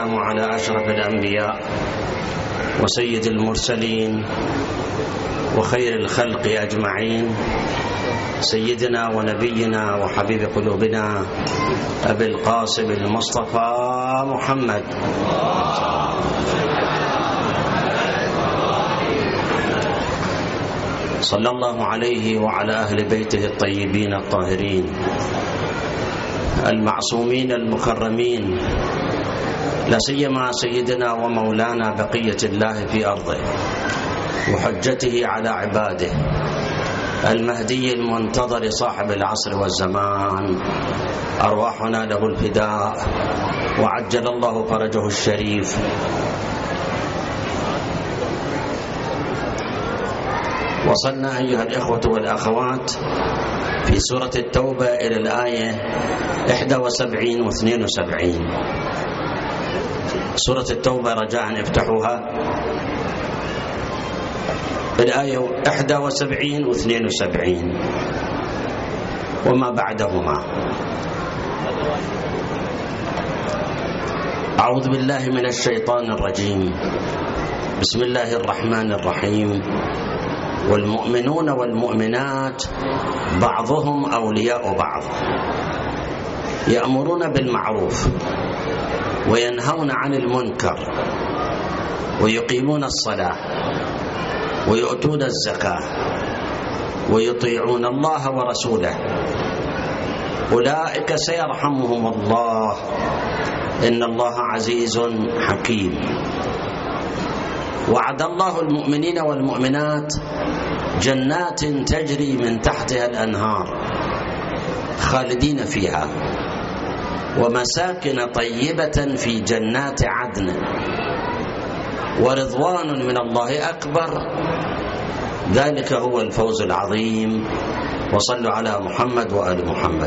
على أشرف الأنبياء وسيد المرسلين وخير الخلق أجمعين، سيدنا ونبينا وحبيب قلوبنا أبي القاسم المصطفى محمد صلى الله عليه وعلى أهل بيته الطيبين الطاهرين المعصومين المكرمين، لا سيما سيدنا ومولانا بقية الله في أرضه وحجته على عباده المهدي المنتظر صاحب العصر والزمان، أرواحنا له الفداء وعجل الله فرجه الشريف. وصلنا أيها الإخوة والأخوات في سورة التوبة إلى الآية 71 و 72. سورة التوبة رجاء افتحوها، الآية 71 و 72 وما بعدهما. أعوذ بالله من الشيطان الرجيم، بسم الله الرحمن الرحيم. والمؤمنون والمؤمنات بعضهم أولياء بعض، يأمرون بالمعروف وينهون عن المنكر ويقيمون الصلاة ويؤتون الزكاة ويطيعون الله ورسوله، أولئك سيرحمهم الله إن الله عزيز حكيم. وعد الله المؤمنين والمؤمنات جنات تجري من تحتها الأنهار خالدين فيها، ومساكن طيبة في جنات عدن، ورضوان من الله أكبر، ذلك هو الفوز العظيم. وصلوا على محمد وآل محمد.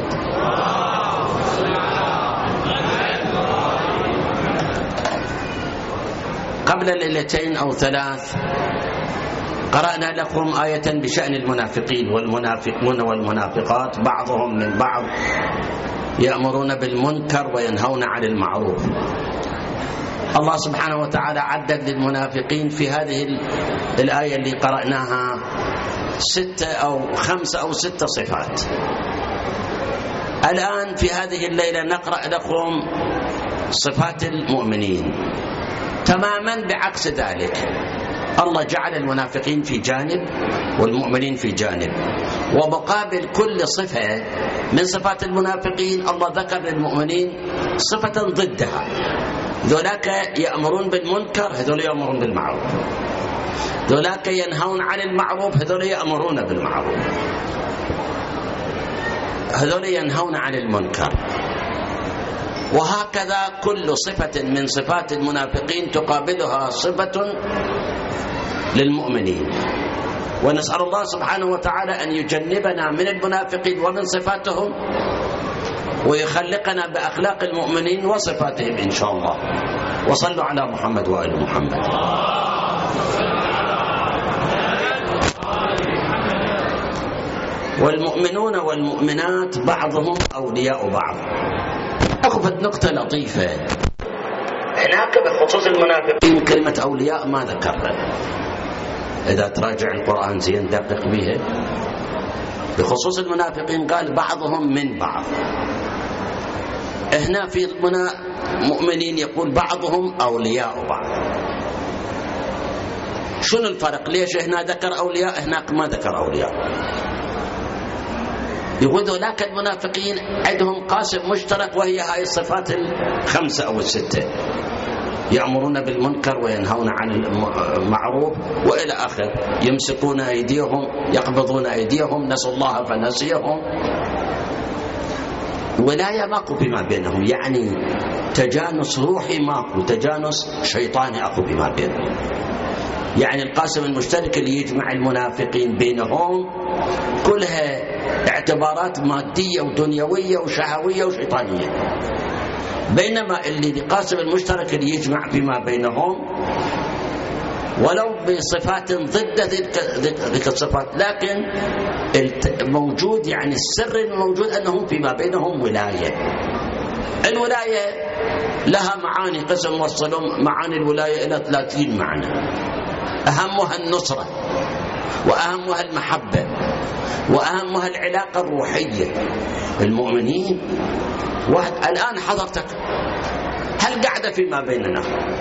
قبل ليلتين أو ثلاث قرأنا لكم آية بشأن المنافقين، والمنافقون والمنافقات بعضهم من بعض يأمرون بالمنكر وينهون عن المعروف. الله سبحانه وتعالى عدد للمنافقين في هذه الآية اللي قرأناها 6 أو 5 أو 6 صفات. الآن في هذه الليلة نقرأ لكم صفات المؤمنين تماما بعكس ذلك. الله جعل المنافقين في جانب والمؤمنين في جانب، ومقابل كل صفة من صفات المنافقين الله ذكر للمؤمنين صفة ضدها. ذولاك يأمرون بالمنكر، هذول يأمرون بالمعروف. ذولاك ينهون عن المعروف، هذول يأمرون بالمعروف. هذول ينهون عن المنكر. وهكذا كل صفة من صفات المنافقين تقابلها صفة للمؤمنين. ونسأل الله سبحانه وتعالى أن يجنبنا من المنافقين ومن صفاتهم، ويخلقنا بأخلاق المؤمنين وصفاتهم إن شاء الله. وصلوا على محمد وآل محمد. والمؤمنون والمؤمنات بعضهم أولياء بعض. أخذت نقطة لطيفة هناك بخصوص المنافقين، كلمة أولياء ما ذكرها. إذا تراجع القرآن زين دقق بها. بخصوص المنافقين قال بعضهم من بعض. هنا في مؤمنين يقول بعضهم أولياء بعض. شنو الفرق؟ ليش هنا ذكر أولياء هناك ما ذكر أولياء؟ يقول ذولاك المنافقين عندهم قاسم مشترك، وهي هاي الصفات 5 أو 6، يأمرون بالمنكر وينهون عن المعروف وإلى آخر، يمسكون أيديهم يقبضون أيديهم، نسوا الله فنسيهم. ولاية ماكو بما بينهم، يعني تجانس روحي ماكو، تجانس شيطاني أكو بما بينهم. يعني القاسم المشترك اللي يجمع المنافقين بينهم كلها اعتبارات مادية ودنيوية وشهوية وشيطانية، بينما اللي القاسم المشترك اللي يجمع فيما بينهم ولو بصفات ضد ذيك الصفات، لكن موجود يعني السر الموجود أنهم فيما بينهم ولاية. الولاية لها معاني، قسم وصلوا معاني الولاية إلى 30 معنى، أهمها النصرة، وأهمها المحبة، وأهمها العلاقة الروحية. المؤمنين واحد الآن حضرتك هل قاعدة فيما بيننا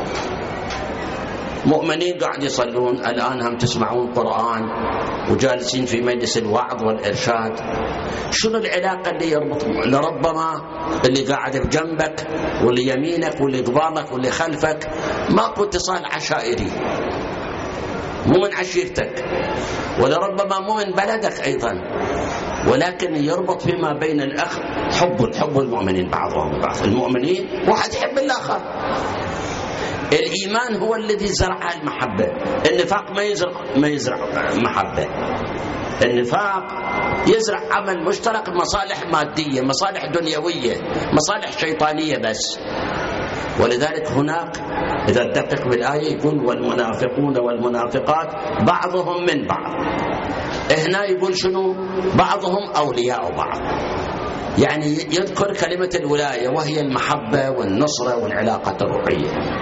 مؤمنين قاعد يصلون الآن، هم تسمعون قرآن وجالسين في مجلس الوعظ والإرشاد، شنو العلاقة اللي يربط؟ لربما اللي قاعد بجنبك واللي يمينك واللي قبالك واللي خلفك ماكو اتصال عشائري، مو من عشيرتك، ولربما مو من بلدك أيضا، ولكن يربط فيما بين الأخ حب المؤمنين بعضهم بعض. المؤمنين واحد يحب الآخر. الإيمان هو الذي زرع المحبة، النفاق ما يزرع محبة. النفاق يزرع عمل مشترك، مصالح مادية، مصالح دنيوية، مصالح شيطانية بس. ولذلك هناك إذا تدقق بالآية يقول والمنافقون والمنافقات بعضهم من بعض، هنا يقول شنو؟ بعضهم أولياء بعض، يعني يذكر كلمة الولاية وهي المحبة والنصرة والعلاقة الروحية.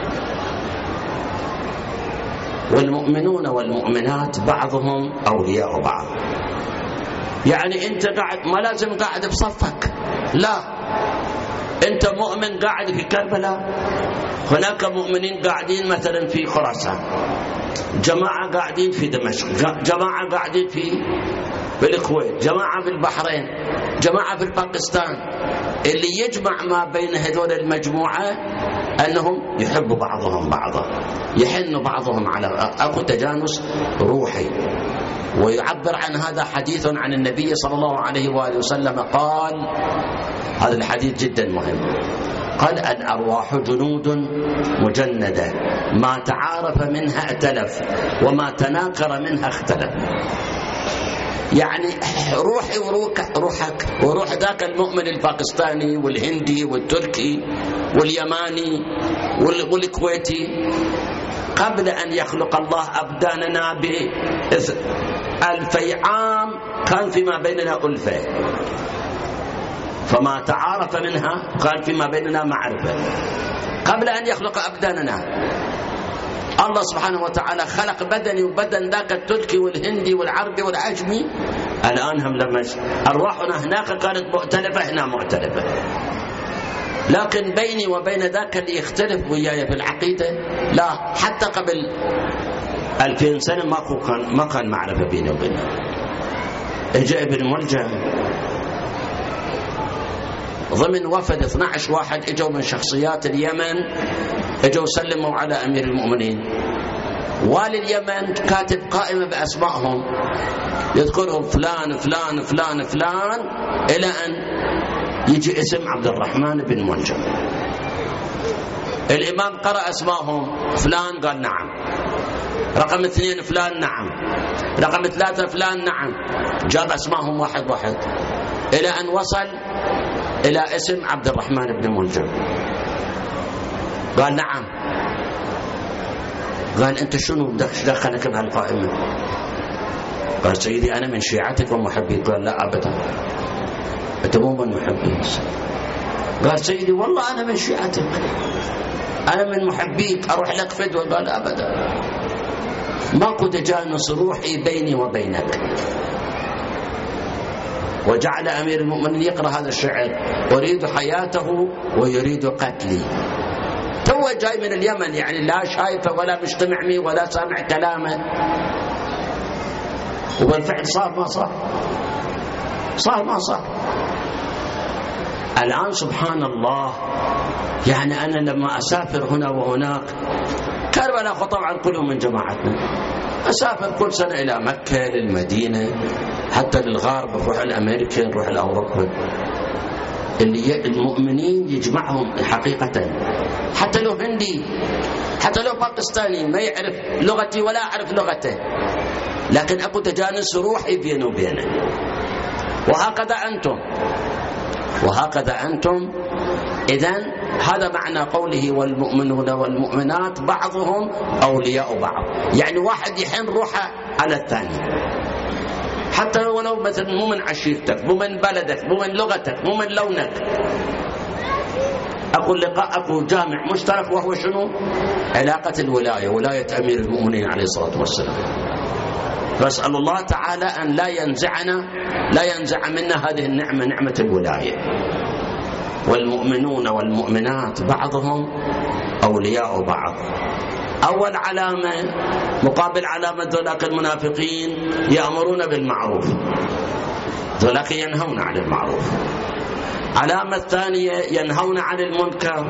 والمؤمنون والمؤمنات بعضهم أولياء بعض، يعني أنت قاعد ما لازم قاعد بصفك، لا، أنت مؤمن قاعد في كربلاء، هناك مؤمنين قاعدين مثلا في خراسان، جماعة قاعدين في دمشق، جماعة قاعدين في الكويت، جماعة في البحرين، جماعة في باكستان. اللي يجمع ما بين هذول المجموعة أنهم يحبوا بعضهم بعضا، يحن بعضهم على أكو تجانس روحي. ويعبر عن هذا حديث عن النبي صلى الله عليه وآله وسلم قال، هذا الحديث جدا مهم، قال الأرواح جنود مجندة ما تعارف منها ائتلف وما تناكر منها اختلف. يعني روحي وروحك وروح ذاك المؤمن الباكستاني والهندي والتركي واليماني والكويتي قبل أن يخلق الله أبداننا ب2000 عام كان فيما بيننا ألفة، فما تعارف منها كان فيما بيننا معرفة. قبل أن يخلق أبداننا الله سبحانه وتعالى خلق بدني وبدن ذاك التركي والهندي والعربي والعجمي. الآن هم لما أرواحنا هناك كانت مؤتلفة، هنا مؤتلفة، لكن بيني وبين ذاك اللي يختلف وياي في العقيدة لا، حتى قبل 2000 سنة ما كان معرفة بيني وبينه. اجى ابن ملجم ضمن وفد 12 واحد اجوا من شخصيات اليمن، اجوا سلموا على امير المؤمنين. والي اليمن كاتب قائمة باسمائهم يذكرهم فلان فلان فلان فلان الى ان يجي اسم عبد الرحمن بن ملجم. الامام قرأ اسمائهم، فلان قال نعم، رقم 2 فلان نعم، رقم 3 فلان نعم، جاب اسمائهم واحد واحد الى ان وصل إلى اسم عبد الرحمن بن ملجم. قال نعم. قال أنت شنو دخلك بهالقائمة؟ قال سيدي أنا من شيعتك ومحبيك. قال لا أبدا، أنت مو من محبيك. قال سيدي والله أنا من شيعتك، أنا من محبيك، أروح لك فدوة. قال أبدا، ماكو تجانس روحي بيني وبينك. وجعل أمير المؤمنين يقرأ هذا الشعر: أريد حياته ويريد قتلي. تو جاي من اليمن، يعني لا شايفه ولا مجتمع معه ولا سامع كلامه، وبالفعل صار ما صار، صار ما صار. الآن سبحان الله، يعني أنا لما أسافر هنا وهناك، كربلاء طبعا كلهم من جماعتنا، أسافر كل سنة إلى مكة، للمدينة، حتى للغرب، نروح الأمريكا، نروح الأوروبا. اللي المؤمنين يجمعهم حقيقة، حتى لو هندي، حتى لو باكستاني ما يعرف لغتي ولا أعرف لغته، لكن أكو تجانس روحي بينه وبينه. وهكذا أنتم. إذن هذا معنى قوله والمؤمنون والمؤمنات بعضهم أولياء بعض، يعني واحد يحن روحه على الثاني، حتى ولو مثلا مو من عشيرتك، مو من بلدك، مو من لغتك، مو من لونك. أقول لقاء جامع مشترك، وهو شنو؟ علاقة الولاية، ولاية أمير المؤمنين عليه الصلاة والسلام. فأسأل الله تعالى أن لا ينزع منا هذه النعمة، نعمة الولاية. والمؤمنون والمؤمنات بعضهم أولياء بعض. أول علامة مقابل علامة ذولاك المنافقين يأمرون بالمعروف، ذولاك ينهون عن المعروف. علامة الثانية ينهون عن المنكر،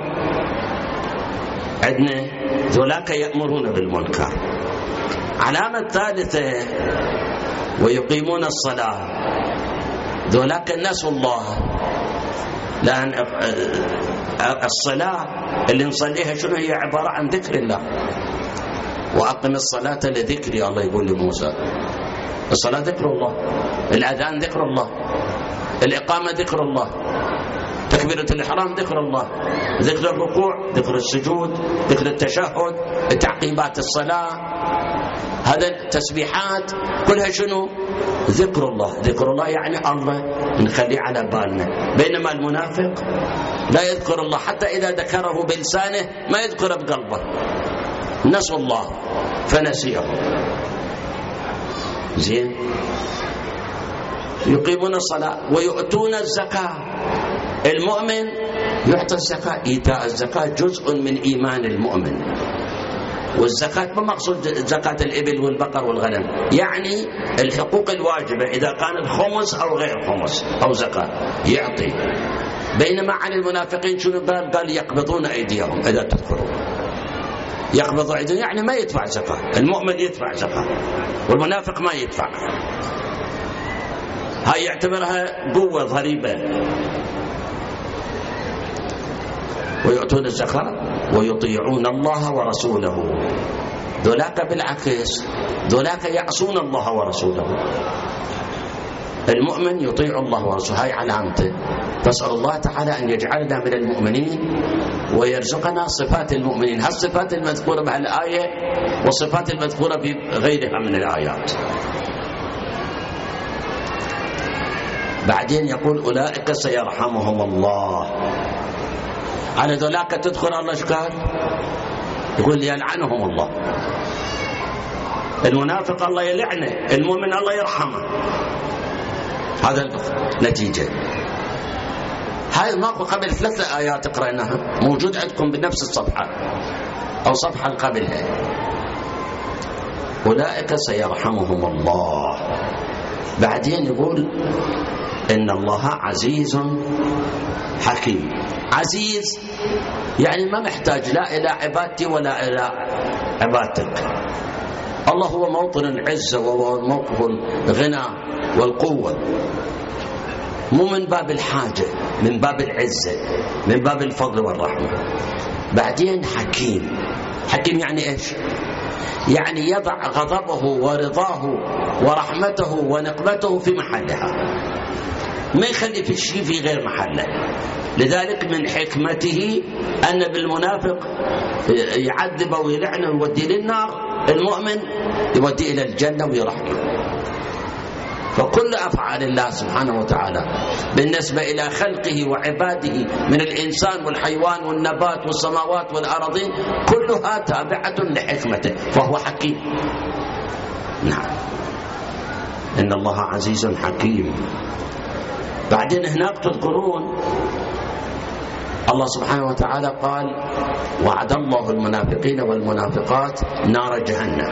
عندنا ذولاك يأمرون بالمنكر. علامة الثالثة ويقيمون الصلاة، ذولاك نسوا الله، لأن الصلاة اللي نصليها شنو هي؟ عبارة عن ذكر الله. وأقم الصلاة لذكري، الله يقول لموسى. الصلاة ذكر الله، الأذان ذكر الله، الإقامة ذكر الله، تكبيرة الإحرام ذكر الله، ذكر الركوع، ذكر السجود، ذكر التشهد، تعقيبات الصلاة، هذا التسبيحات كلها شنو؟ ذكر الله. ذكر الله يعني الله نخليه على بالنا. بينما المنافق لا يذكر الله، حتى إذا ذكره بلسانه ما يذكره بقلبه. نسوا الله فنسيهم. زين. يقيمون الصلاة ويؤتون الزكاة. المؤمن يعطي الزكاة. إيتاء الزكاة جزء من إيمان المؤمن. والزكاة ما مقصود زكاة الإبل والبقر والغنم، يعني الحقوق الواجبة، إذا كان الخمس أو غير خمس أو زكاة يعطي. بينما عن المنافقين شنو قال يقبضون أيديهم. إذا تذكروا يقبض أيديهم يعني ما يدفع زكاة. المؤمن يدفع زكاة والمنافق ما يدفع. هاي يعتبرها قوة ضريبة. ويؤتون الزكاة ويطيعون الله ورسوله. ذولاك بالعكس، ذولاك يعصون الله ورسوله. المؤمن يطيع الله ورسوله، هاي علامته. فاسأل الله تعالى أن يجعلنا من المؤمنين ويرزقنا صفات المؤمنين، هالصفات المذكورة بهالآية والصفات المذكورة بغيرها من الآيات. بعدين يقول أولئك سيرحمهم الله. على ذولاك تدخل الله شكال، يقول يلعنهم الله. المنافق الله يلعنه، المؤمن الله يرحمه. هذا النتيجة. هاي ماكو قبل 3 آيات قرأناها، موجود عندكم بنفس الصفحة أو صفحة قبلها. أولئك سيرحمهم الله. بعدين يقول إن الله عزيز حكيم. عزيز يعني ما محتاج لا إلى عبادتي ولا إلى عبادتك. الله هو موطن العزة وهو موقف الغنى والقوة، مو من باب الحاجة، من باب العزة، من باب الفضل والرحمة. بعدين حكيم. حكيم يعني إيش؟ يعني يضع غضبه ورضاه ورحمته ونقمته في محلها، ما يخلي في شيء في غير محله. لذلك من حكمته أن بالمنافق يعذب ويلعنه ويودي للنار، المؤمن يودي إلى الجنة ويرحمه. فكل أفعال الله سبحانه وتعالى بالنسبة إلى خلقه وعباده من الإنسان والحيوان والنبات والسماوات والأراضين كلها تابعة لحكمته، فهو حكيم. نعم، إن الله عزيز حكيم. بعدين هناك تذكرون الله سبحانه وتعالى قال وعد الله المنافقين والمنافقات نار جهنم.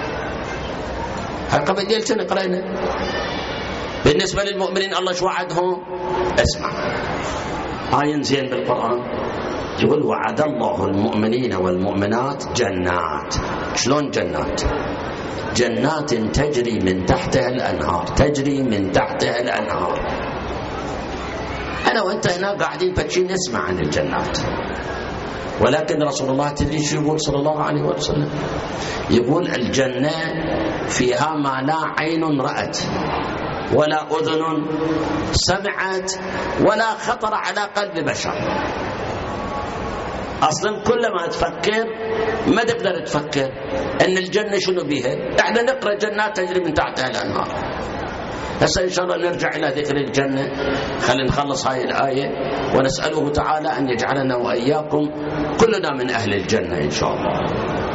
قبل ليلتين قرأنا. بالنسبة للمؤمنين الله شو وعدهم؟ اسمع آية زين بالقرآن يقول وعد الله المؤمنين والمؤمنات جنات. شلون جنات؟ جنات تجري من تحتها الأنهار، تجري من تحتها الأنهار. أنا وأنت هنا قاعدين فتشين نسمع عن الجنات، ولكن رسول الله تدري شو يقول صلى الله عليه وسلم؟ يقول الجنة فيها ما لا عين رأت ولا أذن سمعت ولا خطر على قلب بشر. أصلا كلما تفكر ما تقدر تفكر أن الجنة شنو بيها. احنا نقرأ جنات تجري من تحتها الأنهار، هسه إن شاء الله نرجع إلى ذكر الجنة. خلينا نخلص هاي الآية ونسأله تعالى أن يجعلنا وإياكم كلنا من أهل الجنة إن شاء الله.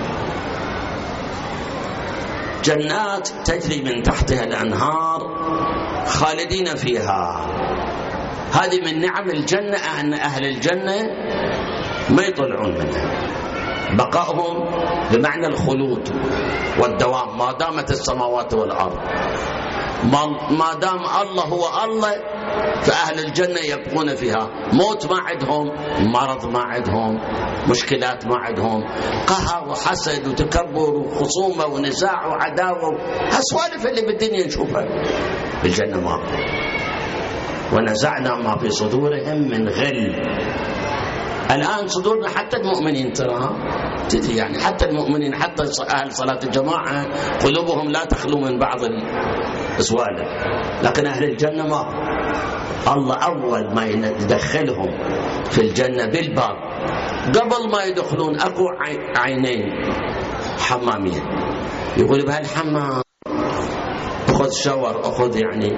جنات تجري من تحتها الأنهار خالدين فيها. هذه من نعم الجنة، أن أهل الجنة ما يطلعون منها، بقائهم بمعنى الخلود والدوام ما دامت السماوات والأرض. ما دام الله هو الله فأهل الجنة يبقون فيها. موت ما عندهم، مرض ما عندهم، مشكلات ما عندهم، قهر وحسد وتكبر وخصومة ونزاع وعداوة، هالسوالف اللي بالدنيا نشوفها بالجنة ما. ونزعنا ما في صدورهم من غل. الآن صدورنا حتى المؤمنين تراها تدري، يعني حتى المؤمنين، حتى أهل صلاة الجماعة قلوبهم لا تخلو من بعض السوالف، لكن أهل الجنة ما. الله أول ما يدخلهم في الجنة بالباب قبل ما يدخلون أكو عينين حمامين، يقول بهالحمام أخذ شاور، أخذ يعني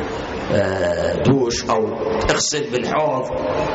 دوش أو اغسل بالحوض.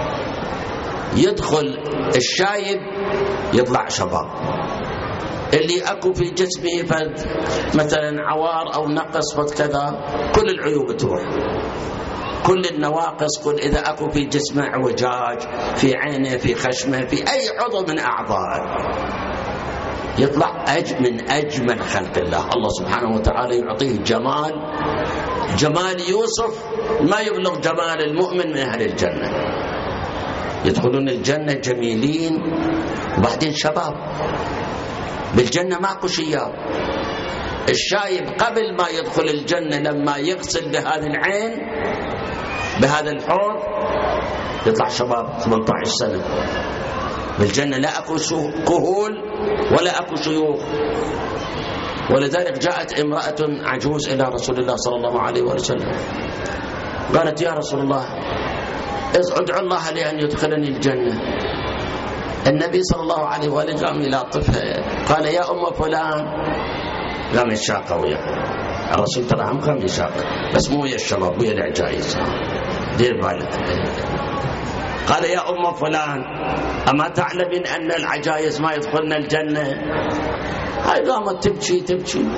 يدخل الشايب يطلع شباب، اللي اكو في جسمه مثلا عوار او نقص كذا كل العيوب تروح، كل النواقص، كل اذا اكو في جسمه اعوجاج، في عينه، في خشمه، في اي عضو من اعضائه، يطلع من اجمل خلق الله. الله سبحانه وتعالى يعطيه جمال يوسف ما يبلغ جمال المؤمن من اهل الجنه. يدخلون الجنة جميلين وبعدين شباب. بالجنة ماكو شياب. الشايب قبل ما يدخل الجنة لما يغسل بهذه العين بهذا الحوض يطلع شباب 18 سنة. بالجنة لا أكو كهول ولا أكو شيوخ. ولذلك جاءت امرأة عجوز إلى رسول الله صلى الله عليه وسلم قالت: يا رسول الله ادعو الله لي أن يدخلني الجنة. النبي صلى الله عليه وآله قام يلاطفها قال: يا أم فلان. قام يتشاقى وياه الرسول، ترى هم قام يشاقى بس مو ويا الشباب، ويا العجائز، دير بالك. قال: يا أم فلان أما تعلمين أن العجائز ما يدخلن الجنة؟ هاي قامت تبكي.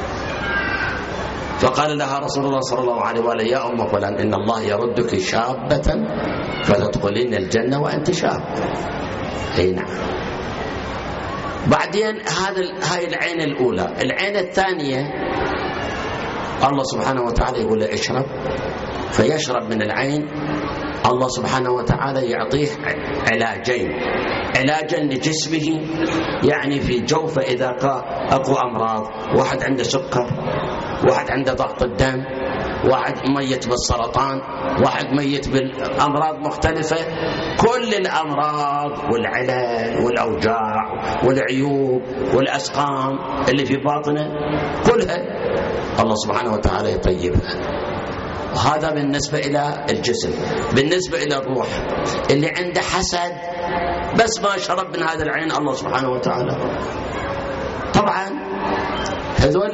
فقال لها رسول الله صلى الله عليه وآله: يا أم فلان إن الله يردك شابة فتدخلين الجنة وأنت شاب. أي نعم. بعدين هاي العين الأولى. العين الثانية الله سبحانه وتعالى يقول له اشرب، فيشرب من العين. الله سبحانه وتعالى يعطيه علاجا لجسمه، يعني في جوفه إذا أكو أمراض، واحد عنده سكر، واحد عنده ضغط الدم، واحد ميت بالسرطان، واحد ميت بالأمراض مختلفة، كل الأمراض والعلل والأوجاع والعيوب والأسقام اللي في باطنه كلها الله سبحانه وتعالى يطيبها. وهذا بالنسبة إلى الجسم. بالنسبة إلى الروح اللي عنده حسد بس ما شرب من هذا العين الله سبحانه وتعالى. طبعا هذول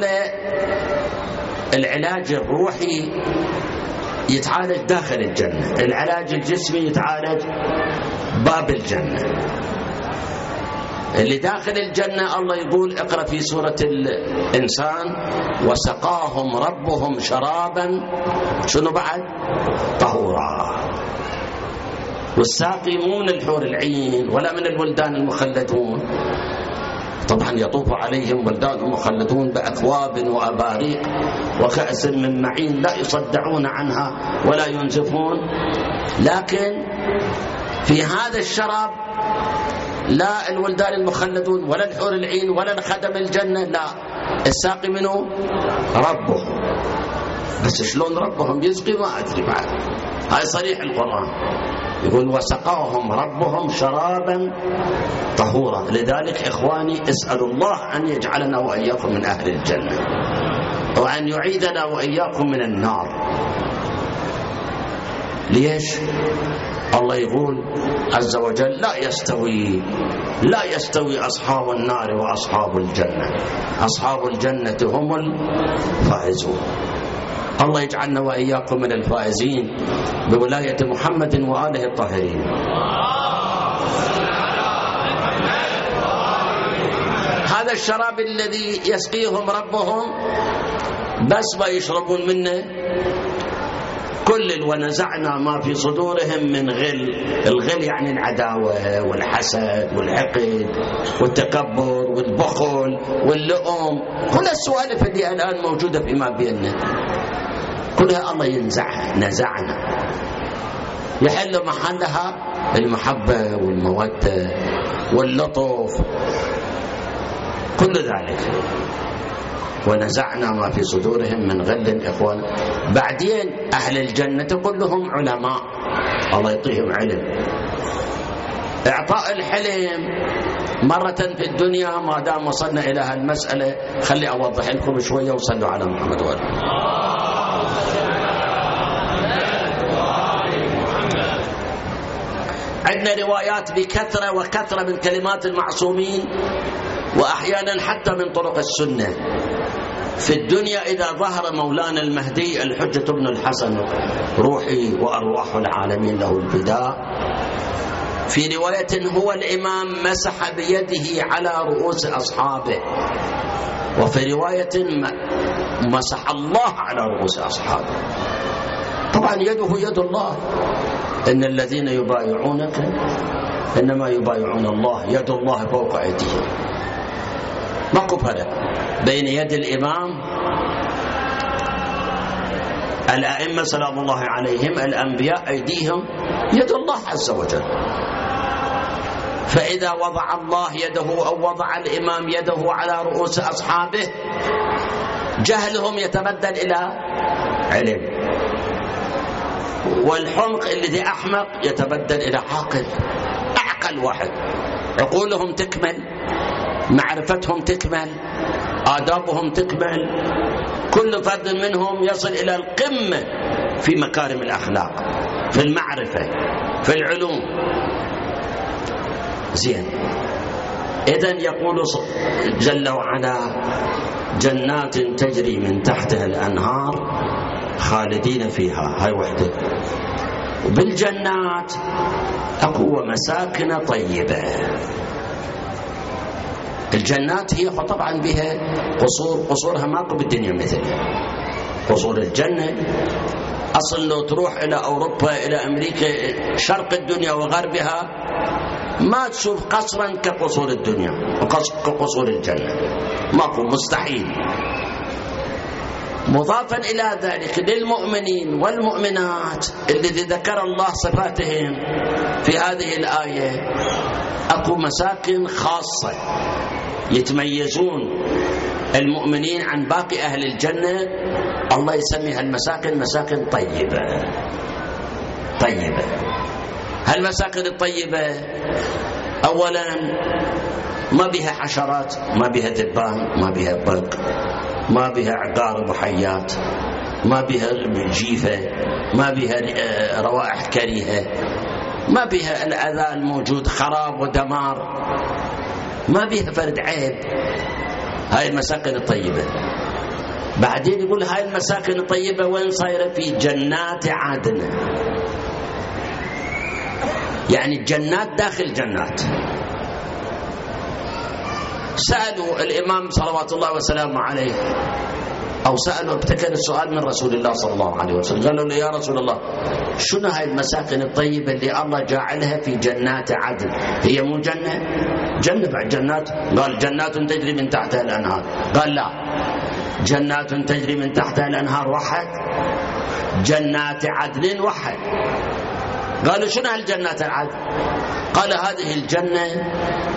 العلاج الروحي يتعالج داخل الجنة، العلاج الجسمي يتعالج باب الجنة. اللي داخل الجنة الله يقول اقرأ في سورة الإنسان: وسقاهم ربهم شرابا شنو بعد؟ طهورا. والساقي مو من الحور العين ولا من الولدان المخلدون، طبعا يطوف عليهم ولدان مخلدون بأكواب وأباريق وكأس من معين لا يصدعون عنها ولا ينزفون. لكن في هذا الشراب لا الولدان المخلدون ولا الحور العين ولا خدم الجنة، لا، الساقي منه ربهم. بس شلون ربهم يسقي ما أدري بعد، هاي صريح القرآن يقول: وسقاهم ربهم شرابا طهورا. لذلك إخواني اسألوا الله أن يجعلنا وإياكم من أهل الجنة وأن يعيذنا وإياكم من النار. ليش؟ الله يقول عز وجل: لا يستوي أصحاب النار وأصحاب الجنة، أصحاب الجنة هم الفائزون. الله يجعلنا وإياكم من الفائزين بولاية محمد وآله الطاهرين. هذا الشراب الذي يسقيهم ربهم بس ما يشربون منه كل ونزعنا ما في صدورهم من غل. الغل يعني العداوة والحسد والحقد والتكبر والبخل واللؤم، كل السوالف اللي الآن موجودة فيما بيننا كلها الله ينزعها. نزعنا يحل محلها المحبة والمودة واللطف كل ذلك. ونزعنا ما في صدورهم من غل إخوان. بعدين أهل الجنة كلهم علماء، الله يعطيهم علم. إعطاء الحلم مرة في الدنيا. ما دام وصلنا إلى هالمسألة خلي أوضح لكم شوية وصلوا على محمد وآله. عندنا روايات بكثرة وكثرة من كلمات المعصومين، وأحيانا حتى من طرق السنة. في الدنيا إذا ظهر مولانا المهدي الحجة بن الحسن روحي وأرواح العالمين له الفداء، في رواية هو الإمام مسح بيده على رؤوس أصحابه، وفي رواية مسح الله على رؤوس أصحابه. طبعا يده يد الله. إن الذين يبايعونك إنما يبايعون الله، يد الله فوق أيديهم. ماكو فرق بين يد الإمام الأئمة سلام الله عليهم الأنبياء أيديهم يد الله عز وجل. فإذا وضع الله يده أو وضع الإمام يده على رؤوس أصحابه جهلهم يتبدل إلى علم، والحمق الذي أحمق يتبدل إلى عاقل. أعقل واحد عقولهم تكمل، معرفتهم تكمل، آدابهم تكمل، كل فرد منهم يصل إلى القمة في مكارم الأخلاق، في المعرفة، في العلوم. زين. إذن يقول جل وعلا جنات تجري من تحتها الأنهار خالدين فيها. هاي وحدة. وبالجنات أقوى مساكن طيبة. الجنات هي طبعا بها قصور، قصورها ماكو بالدنيا مثلها. قصور الجنة أصل لو تروح إلى أوروبا إلى أمريكا شرق الدنيا وغربها ما تشوف قصرا كقصور الدنيا كقصور الجنة، ماكو، مستحيل. مضافا إلى ذلك للمؤمنين والمؤمنات الذي ذكر الله صفاتهم في هذه الآية أكو مساكن خاصة يتميزون المؤمنين عن باقي أهل الجنة. الله يسميها المساكن مساكن طيبة. طيبة. هالمساكن الطيبة أولا ما بها حشرات، ما بها ذبان، ما بها بق، ما بها عقارب وحيات، ما بها جيفة، ما بها روائح كريهة، ما بها الأذى الموجود خراب ودمار، ما بها فرد عيب. هاي المساكن الطيبة. بعدين يقول هاي المساكن الطيبة وين صايرة؟ في جنات عدن. يعني الجنات داخل جنات. سألوا الإمام صلوات الله وسلامه عليه، أو سألوا ابتكر السؤال من رسول الله صلى الله عليه وسلم، قالوا له يا رسول الله شنو هاي المساكن الطيبة اللي الله جاعلها في جنات عدن؟ هي مو جنة؟ جنة بعد جنات. قال جنات تجري من تحتها الأنهار. قال لا، جنات تجري من تحتها الأنهار واحد، جنات عدن واحد. قالوا شنو هالجنات العدن؟ قال هذه الجنة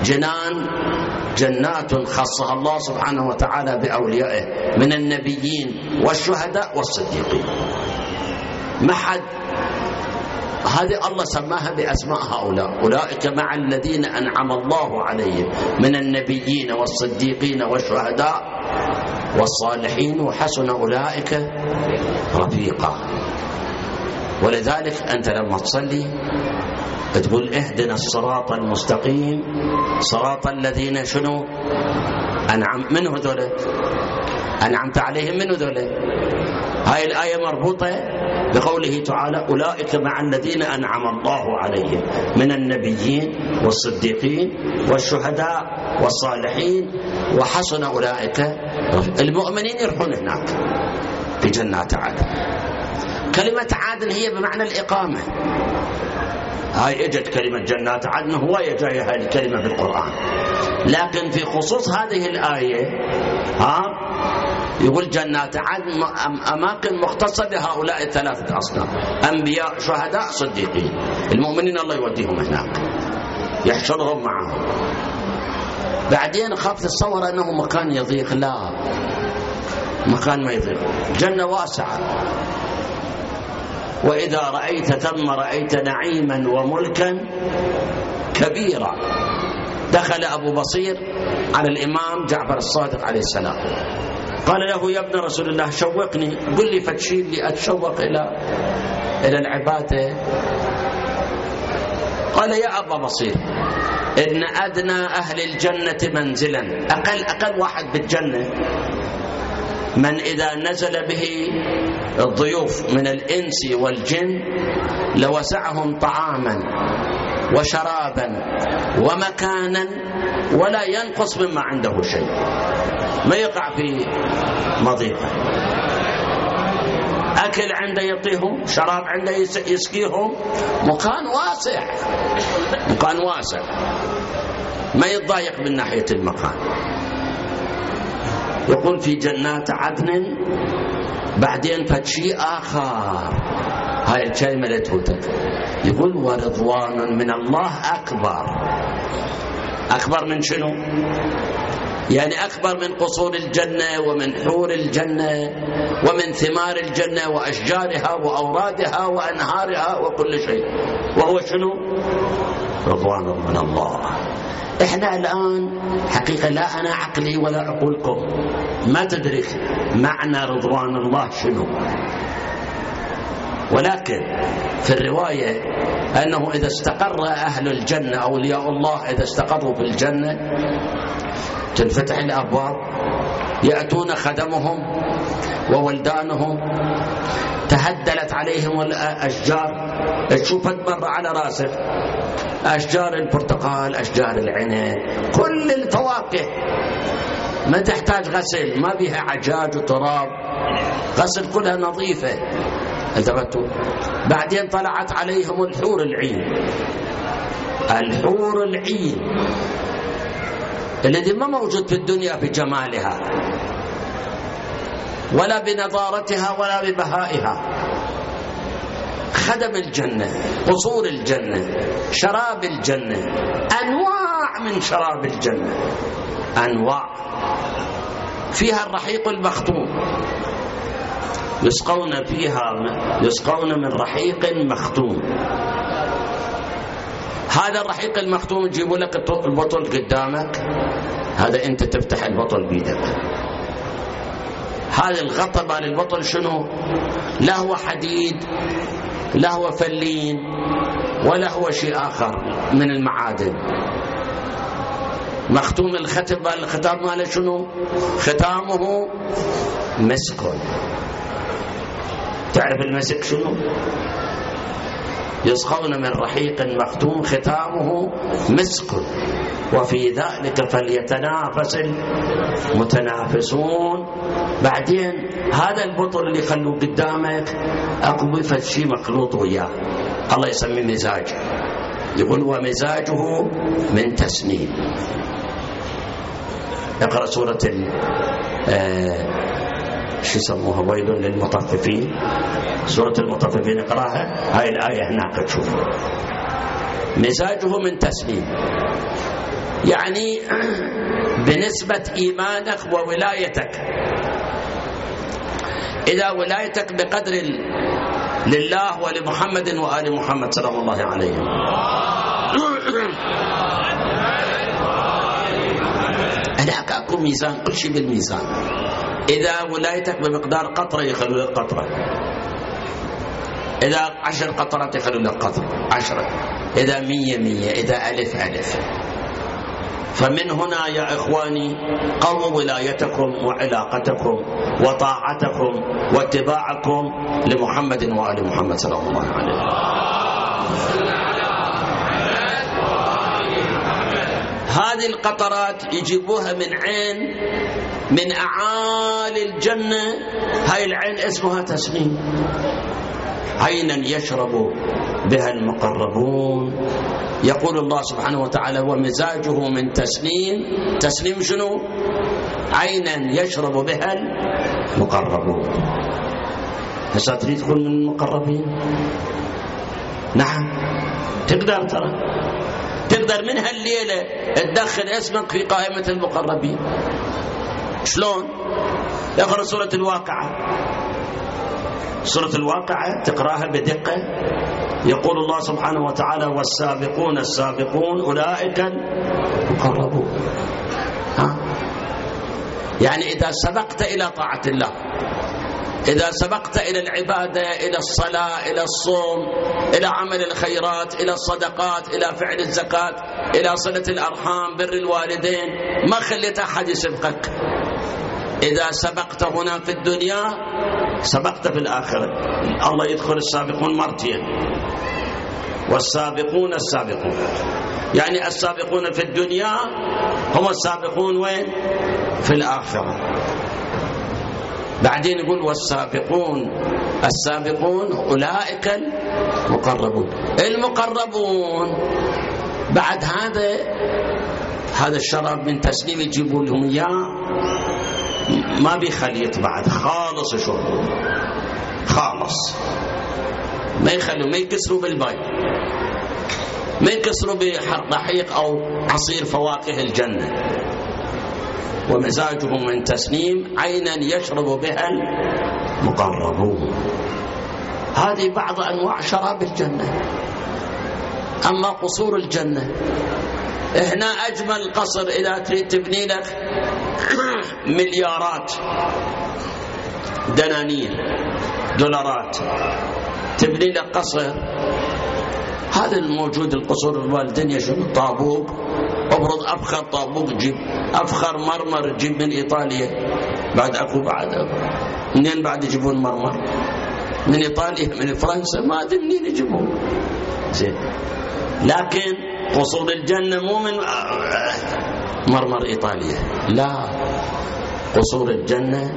جنات خصها الله سبحانه وتعالى بأوليائه من النبيين والشهداء والصديقين. ما حد، هذه الله سماها بأسماء هؤلاء. أولئك مع الذين أنعم الله عليهم من النبيين والصديقين والشهداء والصالحين وحسن أولئك رفيقا. ولذلك أنت لما تصلي تقول اهدنا الصراط المستقيم صراط الذين شنو أنعم منه ذولا أنعمت عليهم منه ذولا هاي الآية مربوطة بقوله تعالى أولئك مع الذين أنعم الله عليهم من النبيين والصديقين والشهداء والصالحين وحسن أولئك. المؤمنين يروحون هناك في جنات عدن. كلمة عدن هي بمعنى الإقامة. هاي اجت كلمة جنات عدن هواية جاية هاي الكلمة في القرآن، لكن في خصوص هذه الآية يقول جنات عدن أماكن مختصة بهؤلاء الثلاثة أصناف: أنبياء شهداء صديقين. المؤمنين الله يوديهم هناك يحشرهم معهم. بعدين خاف تتصور أنه مكان يضيق، لا، مكان ما يضيق، جنة واسعة. وإذا رأيت ثم رأيت نعيما وملكا كبيرا. دخل أبو بصير على الإمام جعفر الصادق عليه السلام، قال له: يا ابن رسول الله شوقني، قل لي فتشيل لي أتشوق إلى العبادة. قال: يا أبا بصير، إن أدنى أهل الجنة منزلا، أقل واحد بالجنة، من إذا نزل به الضيوف من الإنس والجن لوسعهم طعاما وشرابا ومكانا ولا ينقص مما عنده شيء، ما يقع في مضيقة. أكل عنده يعطيهم، شراب عنده يسقيهم، مكان واسع، مكان واسع، ما يتضايق من ناحية المكان. يقول في جنات عدن. بعدين فشيء آخر، هاي الكلمة اللي تفوتك، يقول: ورضوان من الله أكبر. أكبر من شنو؟ يعني أكبر من قصور الجنة ومن حور الجنة ومن ثمار الجنة وأشجارها وأورادها وأنهارها وكل شيء، وهو شنو؟ رضوان من الله. إحنا الآن حقيقة لا أنا عقلي ولا عقولكم ما تدرك معنى رضوان الله شنو، ولكن في الرواية أنه إذا استقر أهل الجنة، أولياء الله إذا استقروا في الجنة، تنفتح الأبواب، يأتون خدمهم وولدانهم، تهدلت عليهم الأشجار، تشوفها تمر على راسك، أشجار البرتقال، أشجار العنب، كل الفواكه ما تحتاج غسل، ما بها عجاج وتراب، غسل كلها نظيفة. انتبهتوا؟ بعدين طلعت عليهم الحور العين. الحور العين الذي ما موجود في الدنيا بجمالها ولا بنضارتها ولا ببهائها. خدم الجنة، قصور الجنة، شراب الجنة، أنواع من شراب الجنة، أنواع. فيها الرحيق المختوم، يسقون من رحيق مختوم. هذا الرحيق المختوم يجيبوا لك البطل قدامك، هذا أنت تفتح البطل بيدك. هذا الغطاء مال البطل شنو؟ لا هو حديد، لا هو فلين، ولا هو شيء آخر من المعادن. مختوم الختام ماله شنو؟ ختامه مسك. تعرف المسك شنو؟ يسقون من رحيق مختوم ختامه مسك وفي ذلك فليتنافس المتنافسون. بعدين هذا البطل اللي خلوه قدامك أقوى شيء مخلوط وياه، الله يسميه مزاج. يقول: ومزاجه من تسنيم. اقرأ سورة شو يسموها، ويل للمطففين، سورة المطففين اقراها، هاي الآية هناك تشوف. مزاجه من تسنيم، يعني بنسبة إيمانك وولايتك. إذا ولايتك بقدر لله ولمحمد وآل محمد صلى الله عليه وسلم. هناك أكو ميزان، كل شيء بالميزان. إذا ولايتك بمقدار قطرة يخلوا لك قطرة، إذا 10 قطرات يخلوا لك قطرة 10، إذا 100 100، إذا 1000 1000. فمن هنا يا إخواني قووا ولايتكم وعلاقتكم وطاعتكم واتباعكم لمحمد وآل محمد صلى الله عليه وسلم. هذه القطرات يجيبوها من عين من أعالي الجنة، هاي العين اسمها تسنيم، عينا يشرب بها المقربون. يقول الله سبحانه وتعالى ومزاجه من تسنيم. تسنيم شنو؟ عينا يشرب بها المقربون. هسه تريد تكون من المقربين؟ نعم تقدر، ترى تقدر من هالليلة تدخل اسمك في قائمة المقربين. شلون؟ اقرأ سورة الواقعة. سورة الواقعة تقرأها بدقة. يقول الله سبحانه وتعالى والسابقون السابقون أولئك المقربون. يعني إذا سبقت إلى طاعة الله، إذا سبقت إلى العبادة، إلى الصلاة، إلى الصوم، إلى عمل الخيرات، إلى الصدقات، إلى فعل الزكاة، إلى صلة الأرحام، بر الوالدين، ما خليت أحد يسبقك. إذا سبقت هنا في الدنيا سبقت في الآخرة. الله يدخل السابقون مرتين، والسابقون السابقون، يعني السابقون في الدنيا هم السابقون وين؟ في الآخرة. بعدين يقول والسابقون السابقون أولئك المقربون. المقربون بعد هذا الشراب من تسنيم يجيبوا لهم إياه، ما بيخليط بعد خالص يشربوا خالص، ما يخلوا، ما يكسروا بالباي، ما يكسروا بحريق أو عصير فواكه الجنة. ومزاجه من تسنيم عينا يشرب بها المقربون. هذه بعض أنواع شراب الجنة. أما قصور الجنة، إحنا أجمل قصر إذا تريد تبني لك مليارات دنانير دولارات تبني لك قصر، هذا الموجود القصور الوالدين شنو؟ طابوق، ابرد افخر طابوق جيب، افخر مرمر جيب من ايطاليا. بعد اكو بعد منين بعد يجيبون مرمر؟ من ايطاليا، من فرنسا، ما ادري منين يجيبون. زين، لكن قصور الجنه مو من مرمر ايطاليا، لا، قصور الجنه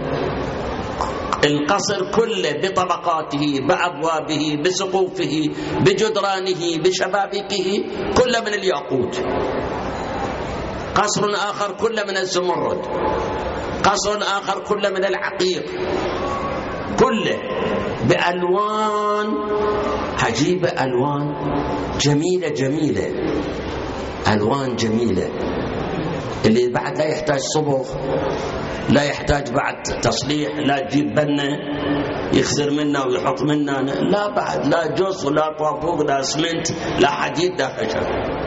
القصر كله بطبقاته، بأبوابه، بسقوفه، بجدرانه، بشبابيكه، كله من الياقوت. قصر آخر كله من الزمرد، قصر آخر كله من العقيق، كله بألوان عجيبة، ألوان جميلة جميلة، ألوان جميلة، اللي بعد لا يحتاج صبغ، لا يحتاج بعد تصليح، لا تجيب بنة يخسر منا ويحط منا، لا بعد، لا جص ولا طابوق لا اسمنت لا حديد لا خشب.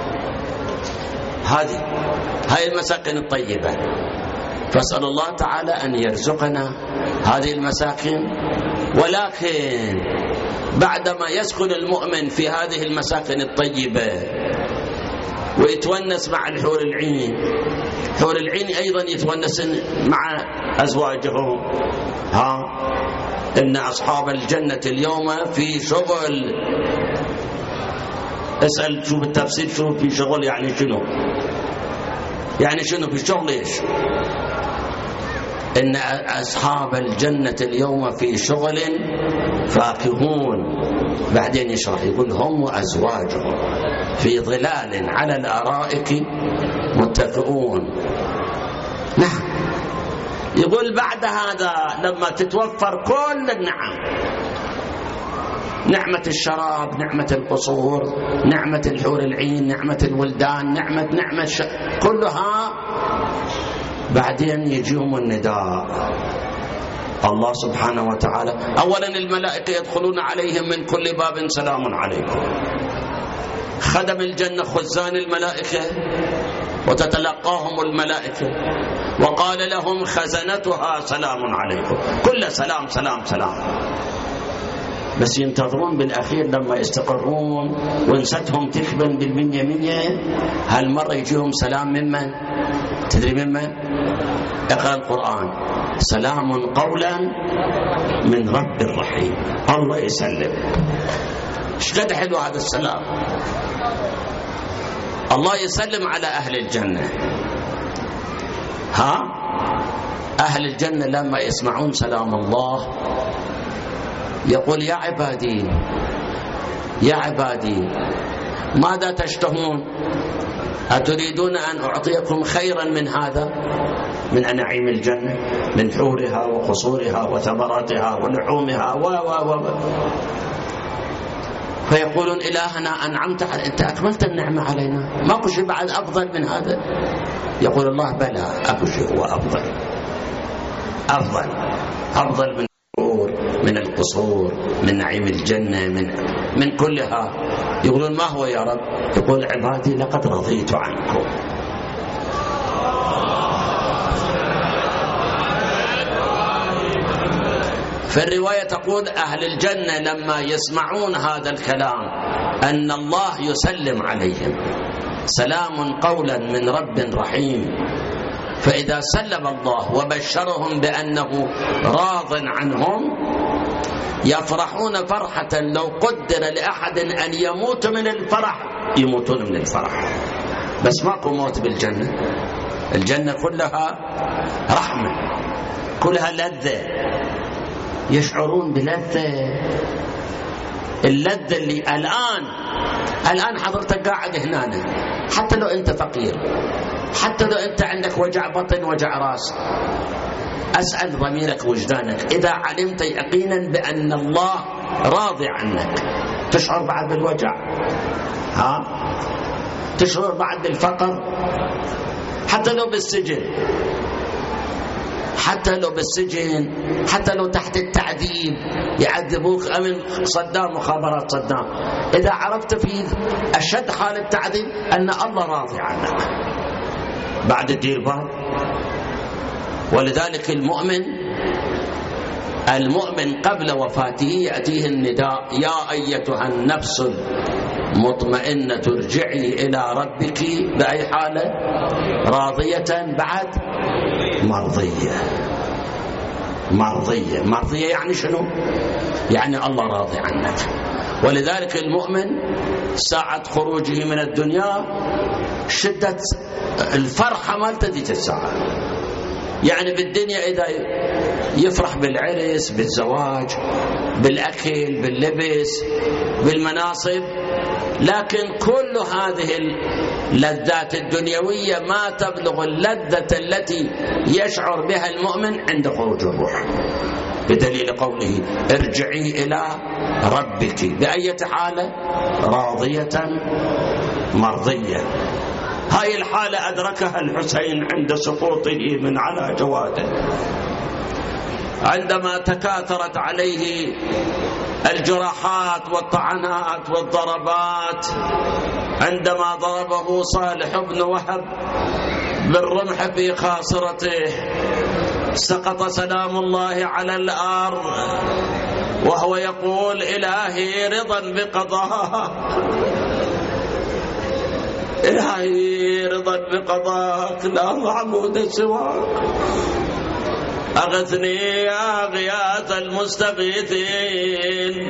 هذه المساكن الطيبة. فاسأل الله تعالى أن يرزقنا هذه المساكن. ولكن بعدما يسكن المؤمن في هذه المساكن الطيبة ويتونس مع الحور العين، حور العين أيضا يتونسن مع أزواجهم. إن أصحاب الجنة اليوم في شغل. اسأل شوف التفسير، شوف في شغل يعني شنو؟ يعني شنو في شغل؟ إيش؟ إن أصحاب الجنة اليوم في شغل فاكهون. بعدين يشرح يقول هم وأزواجهم في ظلال على الأرائك متكئون. نعم، يقول بعد هذا لما تتوفر كل النعم، نعمة الشراب، نعمة القصور، نعمة الحور العين، نعمة الولدان، نعمة كلها، بعدين يجيهم النداء. الله سبحانه وتعالى أولا الملائكة يدخلون عليهم من كل باب سلام عليكم. خدم الجنة خزان الملائكة وتتلقاهم الملائكة، وقال لهم خزنتها سلام عليكم، كل سلام سلام سلام. بس ينتظرون بالأخير لما يستقرون ونستهم تكبن بالمية هالمرة يجيهم سلام ممن؟ تدري ممن؟ اقرأ القرآن: سلام قولا من رب رحيم. الله يسلم. ايش قد حلو هذا السلام. الله يسلم على أهل الجنة. أهل الجنة لما يسمعون سلام الله يقول: يا عبادي يا عبادي ماذا تشتهون؟ أتريدون أن أعطيكم خيرا من هذا، من نعيم الجنة، من حورها وقصورها وثمراتها ولحومها فيقولون: إلهنا أنعمت أنت أكملت النعمة علينا، ماكو شيء بعد أفضل من هذا. يقول الله: بلى، أكو شيء هو أفضل من الحور، من القصور، من نعيم الجنة، من كلها. يقولون: ما هو يا رب؟ يقول: عبادي لقد رضيت عنكم. في الرواية تقول أهل الجنة لما يسمعون هذا الكلام أن الله يسلم عليهم سلام قولا من رب رحيم، فإذا سلم الله وبشرهم بأنه راض عنهم يفرحون فرحة لو قدر لأحد أن يموت من الفرح يموتون من الفرح. بس ماكو موت بالجنة. الجنة كلها رحمة، كلها لذة، يشعرون بلذة. اللذة اللي الآن حضرتك قاعد هنا، حتى لو أنت فقير، حتى لو أنت عندك وجع بطن وجع راس، أسأل ضميرك وجدانك إذا علمت يقينا بأن الله راضي عنك تشعر بعد بالوجع؟ تشعر بعد بالفقر؟ حتى لو بالسجن، حتى لو تحت التعذيب يعذبوك أمن صدام، مخابرات صدام، إذا عرفت في أشد حال التعذيب أن الله راضي عنك بعد دير بال. ولذلك المؤمن قبل وفاته يأتيه النداء: يا أيتها النفس المطمئنة ارجعي إلى ربك بأي حالة؟ راضية، بعد مرضية. يعني شنو؟ يعني الله راضي عنك. ولذلك المؤمن ساعة خروجه من الدنيا شدة الفرحة ما تزيد الساعة. يعني بالدنيا إذا يفرح بالعرس، بالزواج، بالأكل، باللبس، بالمناصب، لكن كل هذه اللذات الدنيوية ما تبلغ اللذة التي يشعر بها المؤمن عند خروج الروح، بدليل قوله: ارجعي إلى ربك بأية حالة؟ راضية مرضية. هاي الحالة أدركها الحسين عند سقوطه من على جواده، عندما تكاثرت عليه الجراحات والطعنات والضربات، عندما ضربه صالح بن وهب بالرمح في خاصرته سقط سلام الله على الأرض وهو يقول: إلهي رضا إلهي رضا بقضاك، لا معبود سواك، أغثني يا غياث المستغيثين،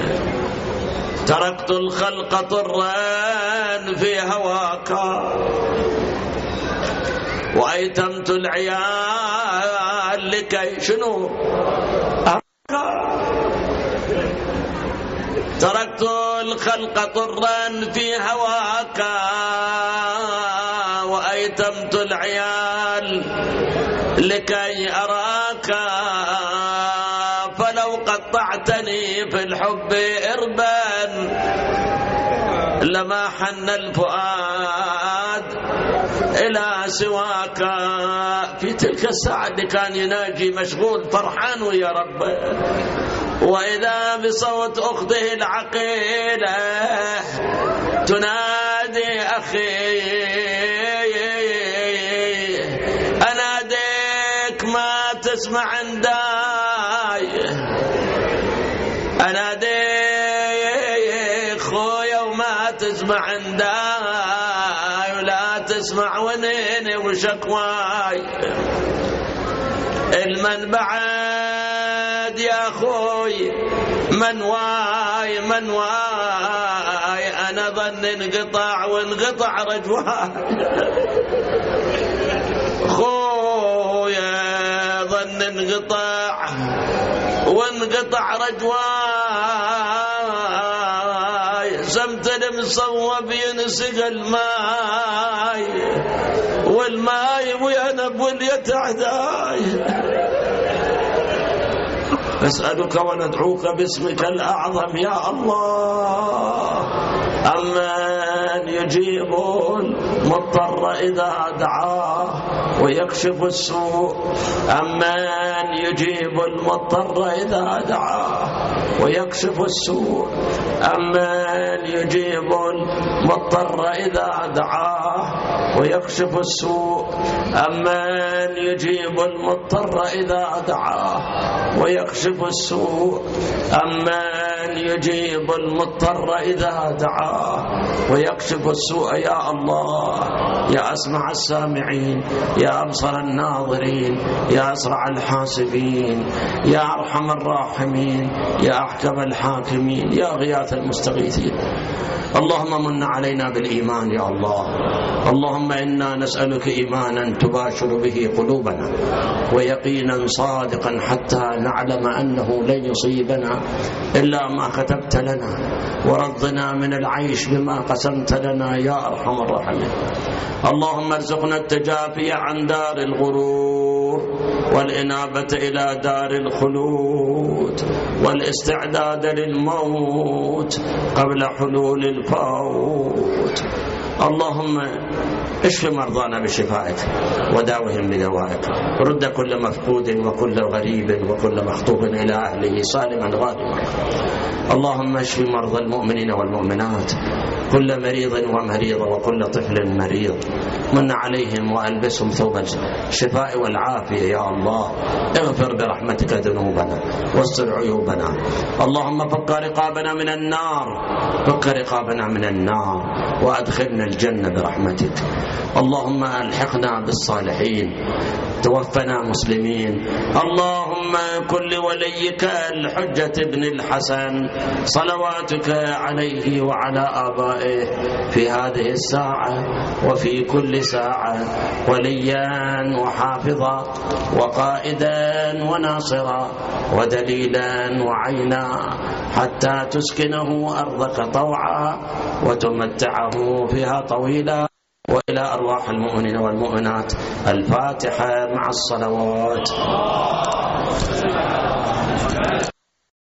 تركت الخلق طرا في هواك، وأيتمت العيال لكي شنو؟ تركت الخلق طرا في هواك، وأيتمت العيال لكي أراك، فلو قطعتني في الحب إربا لما حن الفؤاد إلى سواك. في تلك الساعة اللي كان يناجي مشغول فرحان ويا رب، وإذا بصوت أخته العقيلة تنادي: أخي أناديك ما تسمع نداي، أنادي خويا وما تسمع عنداي ولا تسمع ونيني وشكواي، المن بعد يا خوي من واي من واي، أنا ظن انقطع وانقطع رجواي، خويا ظن انقطع وانقطع رجواي، سمت المصوب ينسق الماي والماي وينب واليتعداي، نسألك وندعوك باسمك الأعظم يا الله، أمن يجيب المضطر إذا دعاه ويكشف السوء، أمن يجيب المضطر إذا دعاه ويكشف السوء، أمن يجيب المضطر إذا دعاه ويكشف السوء، أمن يجيب المضطر إذا دعاه ويكشف السوء، أمن يجيب المضطر إذا دعاه ويكشف السوء يا الله، يا أسمع السامعين، يا أبصر الناظرين، يا أسرع الحاسبين، يا أرحم الراحمين، يا أحكم الحاكمين، يا غياث المستغيثين. اللهم من علينا بالإيمان يا الله، اللهم إنا نسألك إيمانا تباشر به قلوبنا ويقينا صادقا حتى نعلم أنه لن يصيبنا إلا ما كتبت لنا، ورضنا من العيش بما قسمت لنا يا أرحم الراحمين. اللهم ارزقنا التجافي عن دار الغرور والإنابة إلى دار الخلود والاستعداد للموت قبل حلول الفوت. اللهم اشف مرضانا بشفائك وداوهم بدوائك، رد كل مفقود وكل غريب وكل مخطوب إلى أهله سالما غانما. اللهم اشف مرضى المؤمنين والمؤمنات، كل مريض ومريض وكل طفل مريض، من عليهم وألبسهم ثوب الشفاء والعافية يا الله. اغفر برحمتك ذنوبنا واستر عيوبنا. اللهم فك رقابنا من النار، فك رقابنا من النار وأدخلنا الجنة برحمتك. اللهم ألحقنا بالصالحين، توفنا مسلمين. اللهم كن لوليك الحجة ابن الحسن صلواتك عليه وعلى آبائه في هذه الساعة وفي كل ساعة وليا وحافظا وقائدا وناصرا ودليلا وعينا، حتى تسكنه أرضك طوعا وتمتعه فيها طويلا. وإلى أرواح المؤمنين والمؤمنات الفاتحة مع الصلوات.